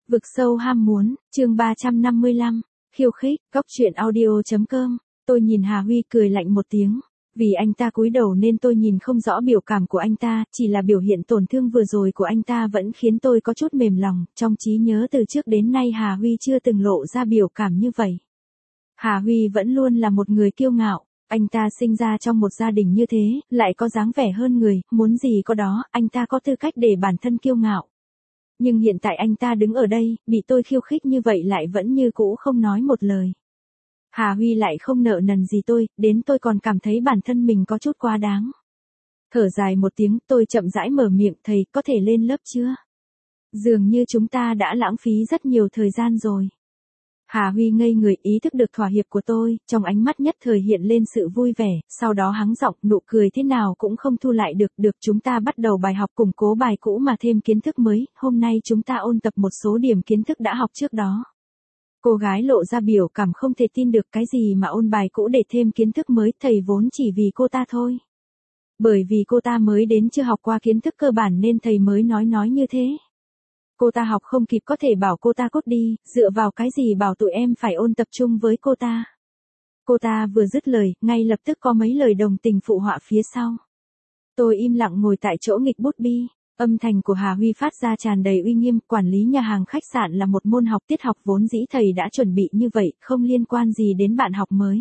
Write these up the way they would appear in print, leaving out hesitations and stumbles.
Vực sâu ham muốn, chương 355, khiêu khích, góc truyện audio.com. Tôi nhìn Hà Huy cười lạnh một tiếng. Vì anh ta cúi đầu nên tôi nhìn không rõ biểu cảm của anh ta, chỉ là biểu hiện tổn thương vừa rồi của anh ta vẫn khiến tôi có chút mềm lòng. Trong trí nhớ từ trước đến nay Hà Huy chưa từng lộ ra biểu cảm như vậy. Hà Huy vẫn luôn là một người kiêu ngạo. Anh ta sinh ra trong một gia đình như thế, lại có dáng vẻ hơn người, muốn gì có đó, anh ta có tư cách để bản thân kiêu ngạo. Nhưng hiện tại anh ta đứng ở đây, bị tôi khiêu khích như vậy lại vẫn như cũ không nói một lời. Hà Huy lại không nợ nần gì tôi, đến tôi còn cảm thấy bản thân mình có chút quá đáng. Thở dài một tiếng, tôi chậm rãi mở miệng, thầy có thể lên lớp chưa? Dường như chúng ta đã lãng phí rất nhiều thời gian rồi. Hà Huy ngây người, ý thức được thỏa hiệp của tôi, trong ánh mắt nhất thời hiện lên sự vui vẻ, sau đó hắng giọng, nụ cười thế nào cũng không thu lại được, chúng ta bắt đầu bài học củng cố bài cũ mà thêm kiến thức mới, hôm nay chúng ta ôn tập một số điểm kiến thức đã học trước đó. Cô gái lộ ra biểu cảm không thể tin được, cái gì mà ôn bài cũ để thêm kiến thức mới, thầy vốn chỉ vì cô ta thôi. Bởi vì cô ta mới đến chưa học qua kiến thức cơ bản nên thầy mới nói như thế. Cô ta học không kịp có thể bảo cô ta cút đi, dựa vào cái gì bảo tụi em phải ôn tập trung với cô ta. Cô ta vừa dứt lời, ngay lập tức có mấy lời đồng tình phụ họa phía sau. Tôi im lặng ngồi tại chỗ nghịch bút bi, âm thanh của Hà Huy phát ra tràn đầy uy nghiêm, quản lý nhà hàng khách sạn là một môn học tiết học vốn dĩ thầy đã chuẩn bị như vậy, không liên quan gì đến bạn học mới.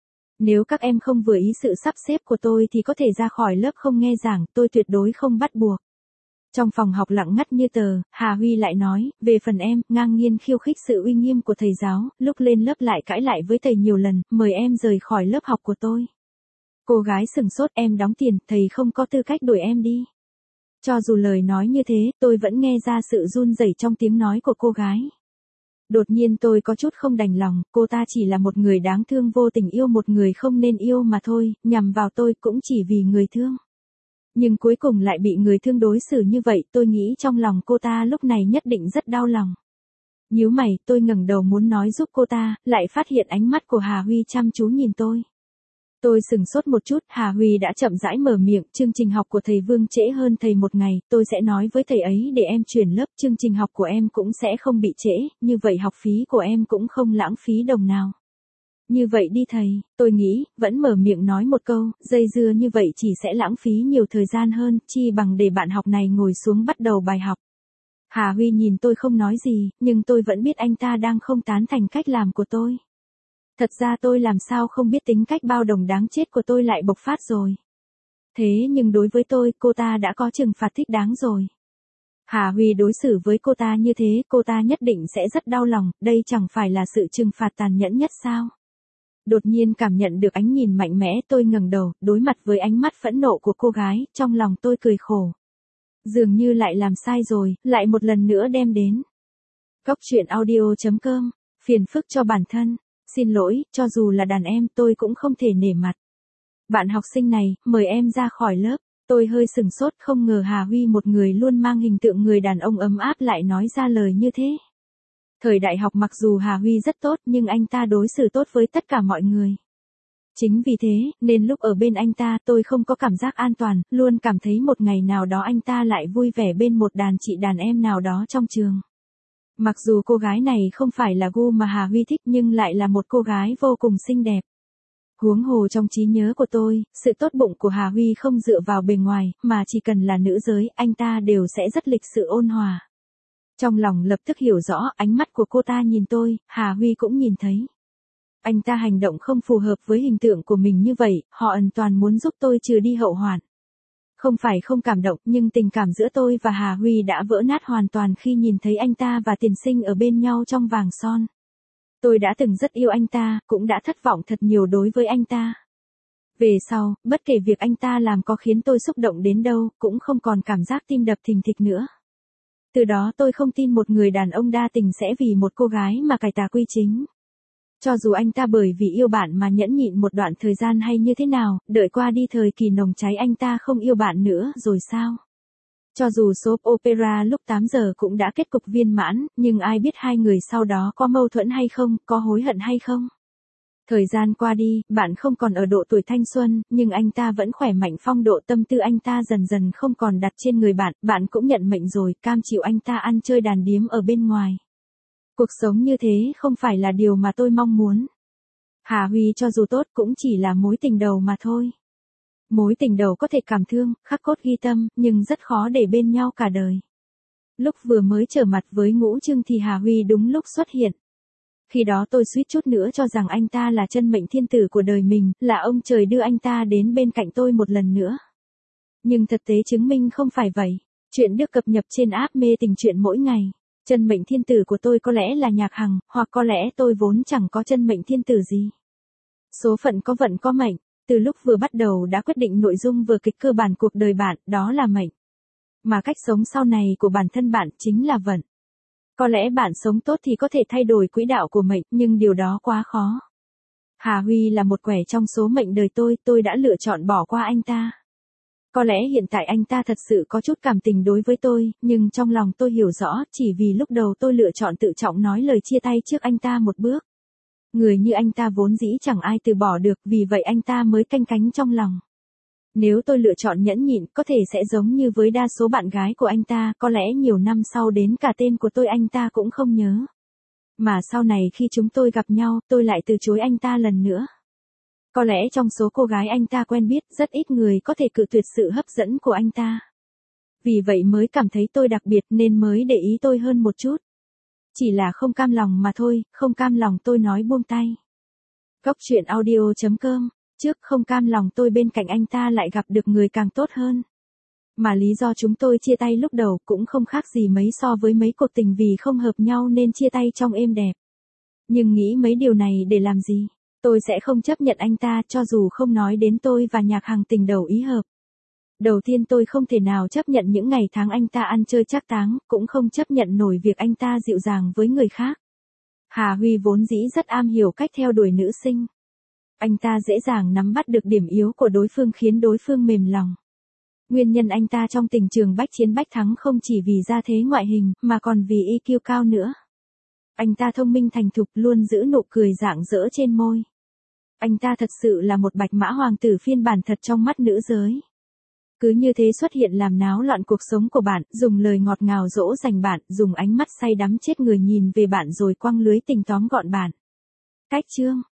Nếu các em không vừa ý sự sắp xếp của tôi thì có thể ra khỏi lớp không nghe giảng, tôi tuyệt đối không bắt buộc. Trong phòng học lặng ngắt như tờ, Hà Huy lại nói, về phần em, ngang nhiên khiêu khích sự uy nghiêm của thầy giáo, lúc lên lớp lại cãi lại với thầy nhiều lần, mời em rời khỏi lớp học của tôi. Cô gái sừng sốt, em đóng tiền, thầy không có tư cách đuổi em đi. Cho dù lời nói như thế, tôi vẫn nghe ra sự run rẩy trong tiếng nói của cô gái. Đột nhiên tôi có chút không đành lòng, cô ta chỉ là một người đáng thương vô tình yêu một người không nên yêu mà thôi, nhằm vào tôi cũng chỉ vì người thương. Nhưng cuối cùng lại bị người thương đối xử như vậy, tôi nghĩ trong lòng cô ta lúc này nhất định rất đau lòng. Nhíu mày, tôi ngẩng đầu muốn nói giúp cô ta, lại phát hiện ánh mắt của Hà Huy chăm chú nhìn tôi. Tôi sừng sốt một chút, Hà Huy đã chậm rãi mở miệng, chương trình học của thầy Vương trễ hơn thầy một ngày, tôi sẽ nói với thầy ấy để em chuyển lớp, chương trình học của em cũng sẽ không bị trễ, như vậy học phí của em cũng không lãng phí đồng nào. Như vậy đi thầy, tôi nghĩ, vẫn mở miệng nói một câu, dây dưa như vậy chỉ sẽ lãng phí nhiều thời gian hơn, chi bằng để bạn học này ngồi xuống bắt đầu bài học. Hà Huy nhìn tôi không nói gì, nhưng tôi vẫn biết anh ta đang không tán thành cách làm của tôi. Thật ra tôi làm sao không biết tính cách bao đồng đáng chết của tôi lại bộc phát rồi. Thế nhưng đối với tôi, cô ta đã có trừng phạt thích đáng rồi. Hà Huy đối xử với cô ta như thế, cô ta nhất định sẽ rất đau lòng, đây chẳng phải là sự trừng phạt tàn nhẫn nhất sao? Đột nhiên cảm nhận được ánh nhìn mạnh mẽ, tôi ngẩng đầu, đối mặt với ánh mắt phẫn nộ của cô gái, trong lòng tôi cười khổ. Dường như lại làm sai rồi, lại một lần nữa đem đến. Góc truyện audio.com, phiền phức cho bản thân. Xin lỗi, cho dù là đàn em tôi cũng không thể nể mặt. Bạn học sinh này, mời em ra khỏi lớp. Tôi hơi sừng sốt, không ngờ Hà Huy một người luôn mang hình tượng người đàn ông ấm áp lại nói ra lời như thế. Thời đại học mặc dù Hà Huy rất tốt nhưng anh ta đối xử tốt với tất cả mọi người. Chính vì thế, nên lúc ở bên anh ta tôi không có cảm giác an toàn, luôn cảm thấy một ngày nào đó anh ta lại vui vẻ bên một đàn chị đàn em nào đó trong trường. Mặc dù cô gái này không phải là gu mà Hà Huy thích nhưng lại là một cô gái vô cùng xinh đẹp. Huống hồ trong trí nhớ của tôi, sự tốt bụng của Hà Huy không dựa vào bề ngoài, mà chỉ cần là nữ giới, anh ta đều sẽ rất lịch sự ôn hòa. Trong lòng lập tức hiểu rõ, ánh mắt của cô ta nhìn tôi, Hà Huy cũng nhìn thấy. Anh ta hành động không phù hợp với hình tượng của mình như vậy, họ hoàn toàn muốn giúp tôi trừ đi hậu hoạn. Không phải không cảm động, nhưng tình cảm giữa tôi và Hà Huy đã vỡ nát hoàn toàn khi nhìn thấy anh ta và Tiền Sinh ở bên nhau trong vàng son. Tôi đã từng rất yêu anh ta, cũng đã thất vọng thật nhiều đối với anh ta. Về sau, bất kể việc anh ta làm có khiến tôi xúc động đến đâu, cũng không còn cảm giác tim đập thình thịch nữa. Từ đó tôi không tin một người đàn ông đa tình sẽ vì một cô gái mà cải tà quy chính. Cho dù anh ta bởi vì yêu bạn mà nhẫn nhịn một đoạn thời gian hay như thế nào, đợi qua đi thời kỳ nồng cháy anh ta không yêu bạn nữa rồi sao? Cho dù soap opera lúc 8 giờ cũng đã kết cục viên mãn, nhưng ai biết hai người sau đó có mâu thuẫn hay không, có hối hận hay không? Thời gian qua đi, bạn không còn ở độ tuổi thanh xuân, nhưng anh ta vẫn khỏe mạnh phong độ tâm tư anh ta dần dần không còn đặt trên người bạn, bạn cũng nhận mệnh rồi, cam chịu anh ta ăn chơi đàn điếm ở bên ngoài. Cuộc sống như thế không phải là điều mà tôi mong muốn. Hà Huy cho dù tốt cũng chỉ là mối tình đầu mà thôi. Mối tình đầu có thể cảm thương, khắc cốt ghi tâm, nhưng rất khó để bên nhau cả đời. Lúc vừa mới trở mặt với Ngũ Trưng thì Hà Huy đúng lúc xuất hiện. Khi đó tôi suýt chút nữa cho rằng anh ta là chân mệnh thiên tử của đời mình, là ông trời đưa anh ta đến bên cạnh tôi một lần nữa. Nhưng thực tế chứng minh không phải vậy. Chuyện được cập nhật trên app Mê Tình Chuyện mỗi ngày. Chân mệnh thiên tử của tôi có lẽ là Nhạc Hằng, hoặc có lẽ tôi vốn chẳng có chân mệnh thiên tử gì. Số phận có vận có mệnh, từ lúc vừa bắt đầu đã quyết định nội dung vở kịch cơ bản cuộc đời bạn, đó là mệnh. Mà cách sống sau này của bản thân bạn chính là vận. Có lẽ bạn sống tốt thì có thể thay đổi quỹ đạo của mệnh, nhưng điều đó quá khó. Hà Huy là một quẻ trong số mệnh đời tôi đã lựa chọn bỏ qua anh ta. Có lẽ hiện tại anh ta thật sự có chút cảm tình đối với tôi, nhưng trong lòng tôi hiểu rõ, chỉ vì lúc đầu tôi lựa chọn tự trọng nói lời chia tay trước anh ta một bước. Người như anh ta vốn dĩ chẳng ai từ bỏ được, vì vậy anh ta mới canh cánh trong lòng. Nếu tôi lựa chọn nhẫn nhịn, có thể sẽ giống như với đa số bạn gái của anh ta, có lẽ nhiều năm sau đến cả tên của tôi anh ta cũng không nhớ. Mà sau này khi chúng tôi gặp nhau, tôi lại từ chối anh ta lần nữa. Có lẽ trong số cô gái anh ta quen biết, rất ít người có thể cự tuyệt sự hấp dẫn của anh ta. Vì vậy mới cảm thấy tôi đặc biệt nên mới để ý tôi hơn một chút. Chỉ là không cam lòng mà thôi, không cam lòng tôi nói buông tay. Góc truyện audio.com. Trước không cam lòng tôi bên cạnh anh ta lại gặp được người càng tốt hơn. Mà lý do chúng tôi chia tay lúc đầu cũng không khác gì mấy so với mấy cuộc tình vì không hợp nhau nên chia tay trong êm đẹp. Nhưng nghĩ mấy điều này để làm gì? Tôi sẽ không chấp nhận anh ta cho dù không nói đến tôi và Nhạc Hằng tình đầu ý hợp. Đầu tiên tôi không thể nào chấp nhận những ngày tháng anh ta ăn chơi trác táng, cũng không chấp nhận nổi việc anh ta dịu dàng với người khác. Hà Huy vốn dĩ rất am hiểu cách theo đuổi nữ sinh. Anh ta dễ dàng nắm bắt được điểm yếu của đối phương khiến đối phương mềm lòng. Nguyên nhân anh ta trong tình trường bách chiến bách thắng không chỉ vì gia thế ngoại hình, mà còn vì EQ cao nữa. Anh ta thông minh thành thục, luôn giữ nụ cười rạng rỡ trên môi. Anh ta thật sự là một bạch mã hoàng tử phiên bản thật trong mắt nữ giới. Cứ như thế xuất hiện làm náo loạn cuộc sống của bạn, dùng lời ngọt ngào dỗ dành bạn, dùng ánh mắt say đắm chết người nhìn về bạn rồi quăng lưới tình tóm gọn bạn. Cách chương